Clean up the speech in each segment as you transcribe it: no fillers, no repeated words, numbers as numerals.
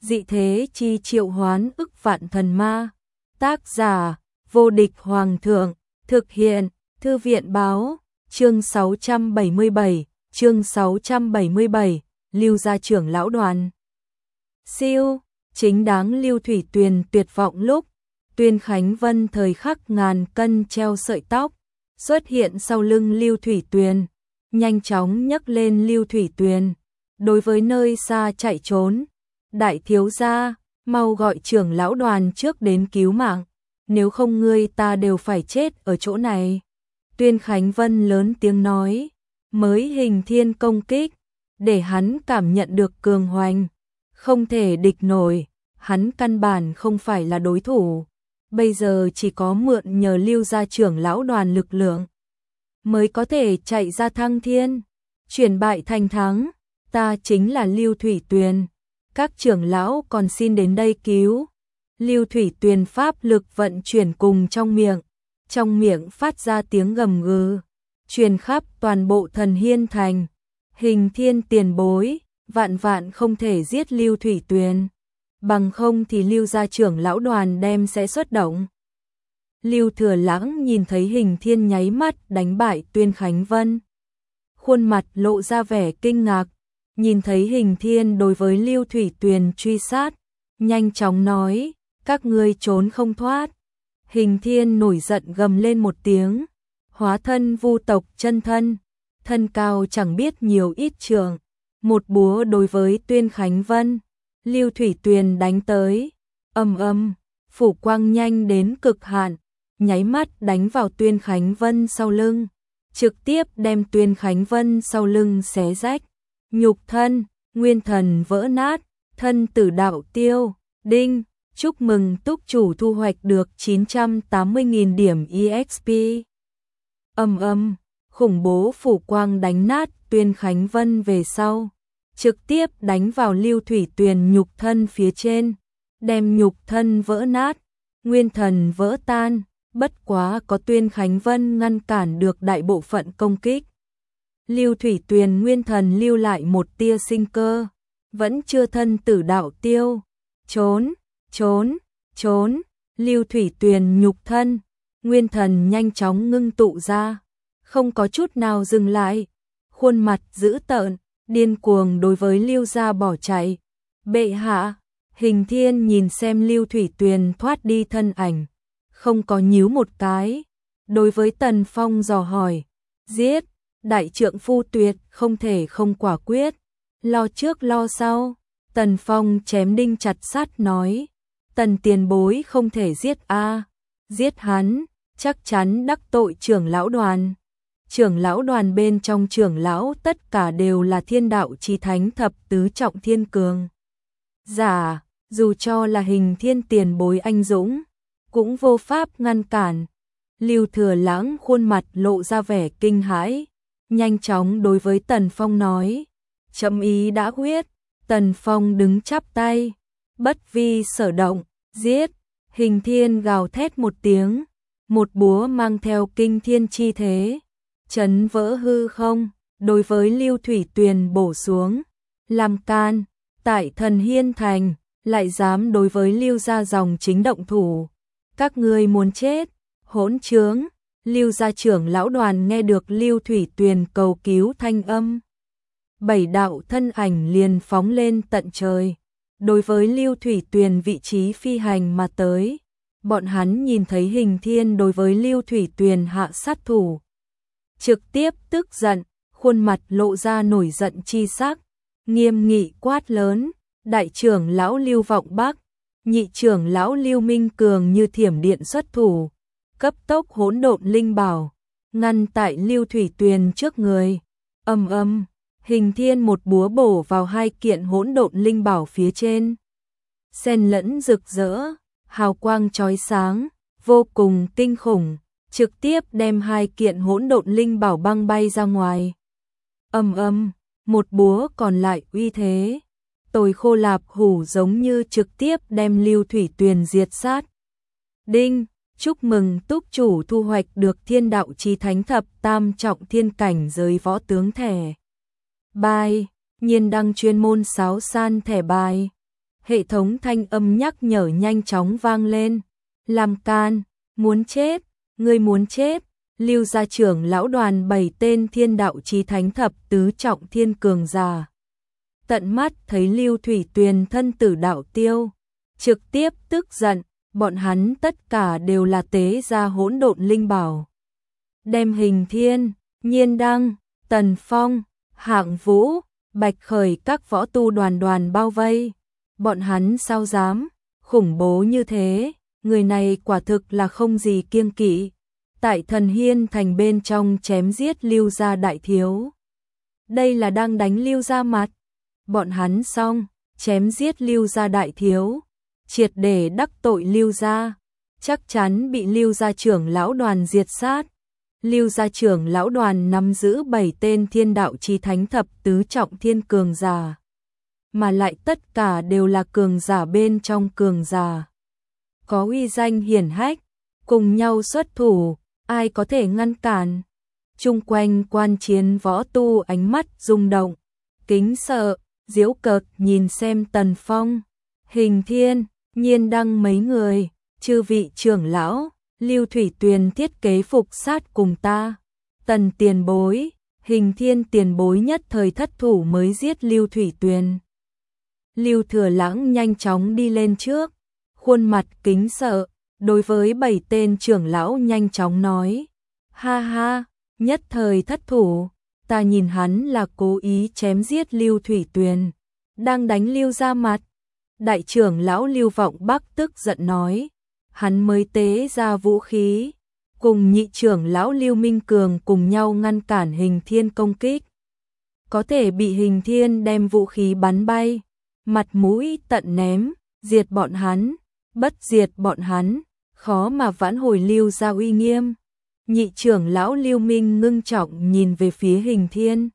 dị thế chi triệu hoán ức vạn thần ma. Tác giả, vô địch hoàng thượng, thực hiện, thư viện báo, chương 677, Lưu gia trưởng lão đoàn. Siêu, chính đáng Lưu Thủy Tuyền tuyệt vọng lúc, Tuyên Khánh Vân thời khắc ngàn cân treo sợi tóc, xuất hiện sau lưng Lưu Thủy Tuyền, nhanh chóng nhấc lên Lưu Thủy Tuyền. Đối với nơi xa chạy trốn, đại thiếu gia, mau gọi trưởng lão đoàn trước đến cứu mạng, nếu không ngươi ta đều phải chết ở chỗ này. Tuyên Khánh Vân lớn tiếng nói, mới hình thiên công kích, để hắn cảm nhận được cường hoành, không thể địch nổi, hắn căn bản không phải là đối thủ, bây giờ chỉ có mượn nhờ Lưu gia trưởng lão đoàn lực lượng, mới có thể chạy ra thăng thiên, chuyển bại thành thắng, ta chính là Lưu Thủy Tuyền, các trưởng lão còn xin đến đây cứu. Lưu Thủy Tuyền pháp lực vận chuyển cùng trong miệng phát ra tiếng gầm gừ, truyền khắp toàn bộ Thần Hiên Thành. Hình thiên tiền bối, vạn vạn không thể giết Lưu Thủy Tuyền, bằng không thì Lưu gia trưởng lão đoàn đem sẽ xuất động. Lưu Thừa Lãng nhìn thấy Hình Thiên nháy mắt đánh bại Tuyên Khánh Vân, khuôn mặt lộ ra vẻ kinh ngạc, nhìn thấy Hình Thiên đối với Lưu Thủy Tuyền truy sát, nhanh chóng nói, các ngươi trốn không thoát. Hình Thiên nổi giận gầm lên một tiếng, hóa thân vu tộc chân thân, thân cao chẳng biết nhiều ít trượng, một búa đối với Tuyên Khánh Vân, Lưu Thủy Tuyền đánh tới, phủ quang nhanh đến cực hạn, nháy mắt đánh vào Tuyên Khánh Vân sau lưng, trực tiếp đem Tuyên Khánh Vân sau lưng xé rách, nhục thân, nguyên thần vỡ nát, thân tử đạo tiêu. Đinh, chúc mừng túc chủ thu hoạch được 980.000 điểm EXP. Khủng bố phủ quang đánh nát Tuyên Khánh Vân về sau, trực tiếp đánh vào Lưu Thủy Tuyền nhục thân phía trên, đem nhục thân vỡ nát, nguyên thần vỡ tan, bất quá có Tuyên Khánh Vân ngăn cản được đại bộ phận công kích. Lưu Thủy Tuyền nguyên thần lưu lại một tia sinh cơ, vẫn chưa thân tử đạo tiêu. Trốn, Lưu Thủy Tuyền nhục thân, nguyên thần nhanh chóng ngưng tụ ra, không có chút nào dừng lại, khuôn mặt dữ tợn, điên cuồng đối với Lưu gia bỏ chạy. Bệ hạ, Hình Thiên nhìn xem Lưu Thủy Tuyền thoát đi thân ảnh, không có nhíu một cái, đối với Tần Phong dò hỏi, giết, đại trượng phu tuyệt không thể không quả quyết, lo trước lo sau. Tần Phong chém đinh chặt sắt nói, Tần tiền bối không thể giết giết hắn, chắc chắn đắc tội trưởng lão đoàn. Trưởng lão đoàn bên trong trưởng lão tất cả đều là thiên đạo chí thánh thập tứ trọng thiên cường giả, dù cho là Hình Thiên tiền bối anh dũng, cũng vô pháp ngăn cản. Lưu Thừa Lãng khuôn mặt lộ ra vẻ kinh hãi, nhanh chóng đối với Tần Phong nói, chấm ý đã quyết. Tần Phong đứng chắp tay, bất vi sở động, giết. Hình Thiên gào thét một tiếng, một búa mang theo kinh thiên chi thế, chấn vỡ hư không, đối với Lưu Thủy Tuyền bổ xuống, làm can, tại Thần Hiên Thành, lại dám đối với Lưu gia dòng chính động thủ, các ngươi muốn chết, hỗn trướng. Lưu gia trưởng lão đoàn nghe được Lưu Thủy Tuyền cầu cứu thanh âm, 7 đạo thân ảnh liền phóng lên tận trời, đối với Lưu Thủy Tuyền vị trí phi hành mà tới. Bọn hắn nhìn thấy Hình Thiên đối với Lưu Thủy Tuyền hạ sát thủ, trực tiếp tức giận, khuôn mặt lộ ra nổi giận chi sắc, nghiêm nghị quát lớn, đại trưởng lão Lưu Vọng Bắc, nhị trưởng lão Lưu Minh Cường như thiểm điện xuất thủ, cấp tốc hỗn độn linh bảo, ngăn tại Lưu Thủy Tuyền trước người. Hình Thiên một búa bổ vào 2 kiện hỗn độn linh bảo phía trên, xen lẫn rực rỡ, hào quang chói sáng, vô cùng kinh khủng, trực tiếp đem 2 kiện hỗn độn linh bảo băng bay ra ngoài. Một búa còn lại uy thế, Tồi Khô Lạp Hủ giống như trực tiếp đem Lưu Thủy Tuyền diệt sát. Đinh, chúc mừng túc chủ thu hoạch được thiên đạo chí thánh thập tam trọng thiên cảnh giới võ tướng thẻ bài, nhiên đăng chuyên môn sáo san thẻ bài. Hệ thống thanh âm nhắc nhở nhanh chóng vang lên. Làm can, muốn chết, ngươi muốn chết. Lưu gia trưởng lão đoàn 7 tên thiên đạo chí thánh thập tứ trọng thiên cường giả. Tận mắt thấy Lưu Thủy Tuyền thân tử đạo tiêu, trực tiếp tức giận, bọn hắn tất cả đều là tế gia hỗn độn linh bảo. Đem Hình Thiên, Nhiên Đăng, Tần Phong, Hạng Vũ, Bạch Khởi các võ tu đoàn bao vây. Bọn hắn sao dám, khủng bố như thế, người này quả thực là không gì kiêng kỵ. Tại Thần Hiên thành bên trong chém giết Lưu gia đại thiếu. Đây là đang đánh Lưu gia mặt. Bọn hắn xong, chém giết Lưu gia đại thiếu, triệt để đắc tội Lưu gia, chắc chắn bị Lưu gia trưởng lão đoàn diệt sát. Lưu gia trưởng lão đoàn nắm giữ 7 tên thiên đạo chí thánh thập tứ trọng thiên cường giả, mà lại tất cả đều là cường giả bên trong cường giả, có uy danh hiển hách, cùng nhau xuất thủ, ai có thể ngăn cản. Chung quanh quan chiến võ tu ánh mắt rung động, kính sợ, giễu cợt nhìn xem Tần Phong, Hình Thiên, Nhiên Đăng mấy người. Chư vị trưởng lão, Lưu Thủy Tuyền thiết kế phục sát cùng ta. Tần tiền bối, Hình Thiên tiền bối nhất thời thất thủ mới giết Lưu Thủy Tuyền. Lưu Thừa Lãng nhanh chóng đi lên trước, khuôn mặt kính sợ, đối với 7 tên trưởng lão nhanh chóng nói. Ha ha, nhất thời thất thủ, ta nhìn hắn là cố ý chém giết Lưu Thủy Tuyền, đang đánh Lưu gia mặt. Đại trưởng lão Lưu Vọng Bắc tức giận nói, hắn mới tế ra vũ khí, cùng nhị trưởng lão Lưu Minh Cường cùng nhau ngăn cản Hình Thiên công kích. Có thể bị Hình Thiên đem vũ khí bắn bay, mặt mũi tận ném, diệt bọn hắn, bất diệt bọn hắn, khó mà vãn hồi Lưu gia uy nghiêm. Nhị trưởng lão Lưu Minh ngưng trọng nhìn về phía Hình Thiên.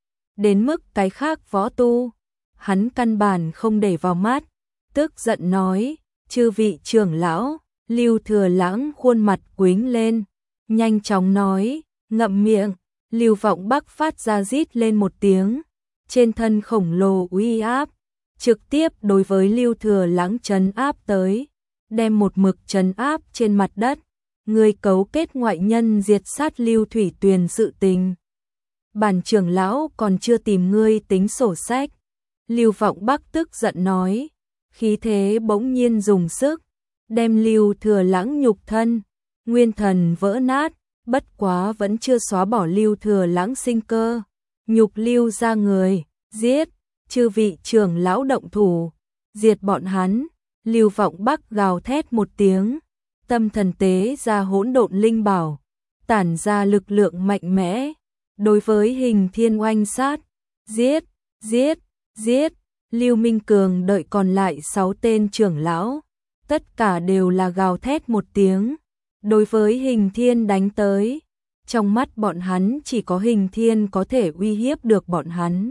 Đến mức cái khác võ tu, hắn căn bản không để vào mắt, tức giận nói, chư vị trưởng lão. Lưu Thừa Lãng khuôn mặt quĩnh lên, nhanh chóng nói, ngậm miệng. Lưu Vọng Bắc phát ra rít lên một tiếng, trên thân khổng lồ uy áp, trực tiếp đối với Lưu Thừa Lãng trấn áp tới, đem một mực trấn áp trên mặt đất. Người cấu kết ngoại nhân diệt sát Lưu Thủy Tuyền sự tình, bản trưởng lão còn chưa tìm ngươi tính sổ sách. Lưu Vọng Bắc tức giận nói, khí thế bỗng nhiên dùng sức, đem Lưu Thừa Lãng nhục thân, nguyên thần vỡ nát, bất quá vẫn chưa xóa bỏ Lưu Thừa Lãng sinh cơ. Nhục Lưu ra người, giết, chư vị trưởng lão động thủ, diệt bọn hắn. Lưu Vọng Bắc gào thét một tiếng, tâm thần tế ra hỗn độn linh bảo, tản ra lực lượng mạnh mẽ, đối với Hình Thiên oanh sát, giết, giết, giết. Lưu Minh Cường đợi còn lại 6 tên trưởng lão, tất cả đều là gào thét một tiếng, đối với Hình Thiên đánh tới. Trong mắt bọn hắn chỉ có Hình Thiên có thể uy hiếp được bọn hắn.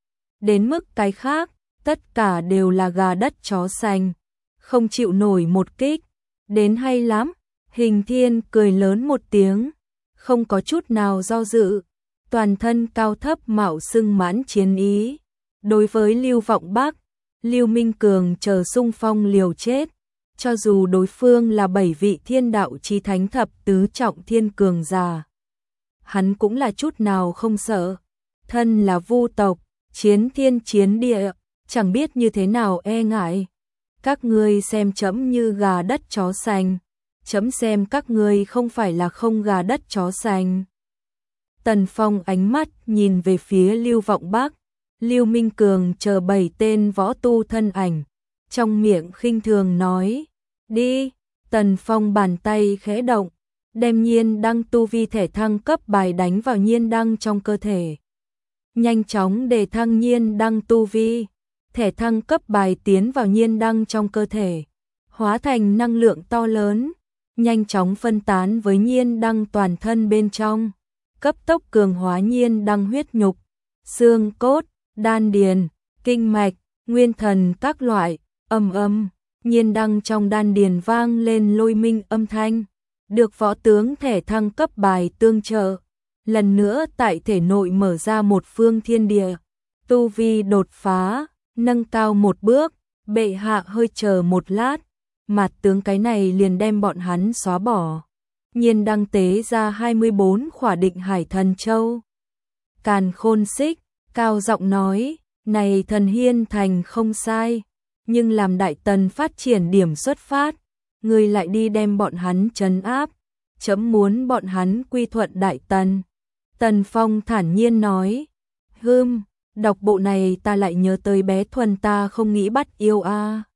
Đến mức cái khác, tất cả đều là gà đất chó sành, không chịu nổi một kích. Đến hay lắm, Hình Thiên cười lớn một tiếng, không có chút nào do dự, toàn thân cao thấp mạo xưng mãn chiến ý. Đối với Lưu Vọng Bắc, Lưu Minh Cường chờ xung phong liều chết, cho dù đối phương là 7 vị thiên đạo chí thánh thập tứ trọng thiên cường giả, hắn cũng là chút nào không sợ. Thân là vu tộc, chiến thiên chiến địa, chẳng biết như thế nào e ngại. Các ngươi xem chấm như gà đất chó sành, chấm xem các ngươi không phải là không gà đất chó sành. Tần Phong ánh mắt nhìn về phía Lưu Vọng Bắc, Lưu Minh Cường chờ 7 tên võ tu thân ảnh, trong miệng khinh thường nói, đi. Tần Phong bàn tay khẽ động, đem Nhiên Đăng tu vi thể thăng cấp bài đánh vào Nhiên Đăng trong cơ thể. Nhanh chóng để thăng Nhiên Đăng tu vi, thể thăng cấp bài tiến vào Nhiên Đăng trong cơ thể, hóa thành năng lượng to lớn, nhanh chóng phân tán với Nhiên Đăng toàn thân bên trong, cấp tốc cường hóa Nhiên Đăng huyết nhục, xương cốt, đan điền, kinh mạch, nguyên thần các loại. Âm Nhiên Đăng trong đan điền vang lên lôi minh âm thanh, được võ tướng thể thăng cấp bài tương trợ, lần nữa tại thể nội mở ra một phương thiên địa, tu vi đột phá, nâng cao một bước, Bệ hạ hơi chờ một lát, mặt tướng cái này liền đem bọn hắn xóa bỏ. Nhiên đăng tế ra 24 khỏa Định Hải Thần Châu. Càn Khôn Xích cao giọng nói, này Thần Hiên thành không sai, nhưng làm Đại Tần phát triển điểm xuất phát, ngươi lại đi đem bọn hắn trấn áp, chấm muốn bọn hắn quy thuận Đại Tần. Tần Phong thản nhiên nói, đọc bộ này ta lại nhớ tới bé Thuần ta không nghĩ bắt yêu a.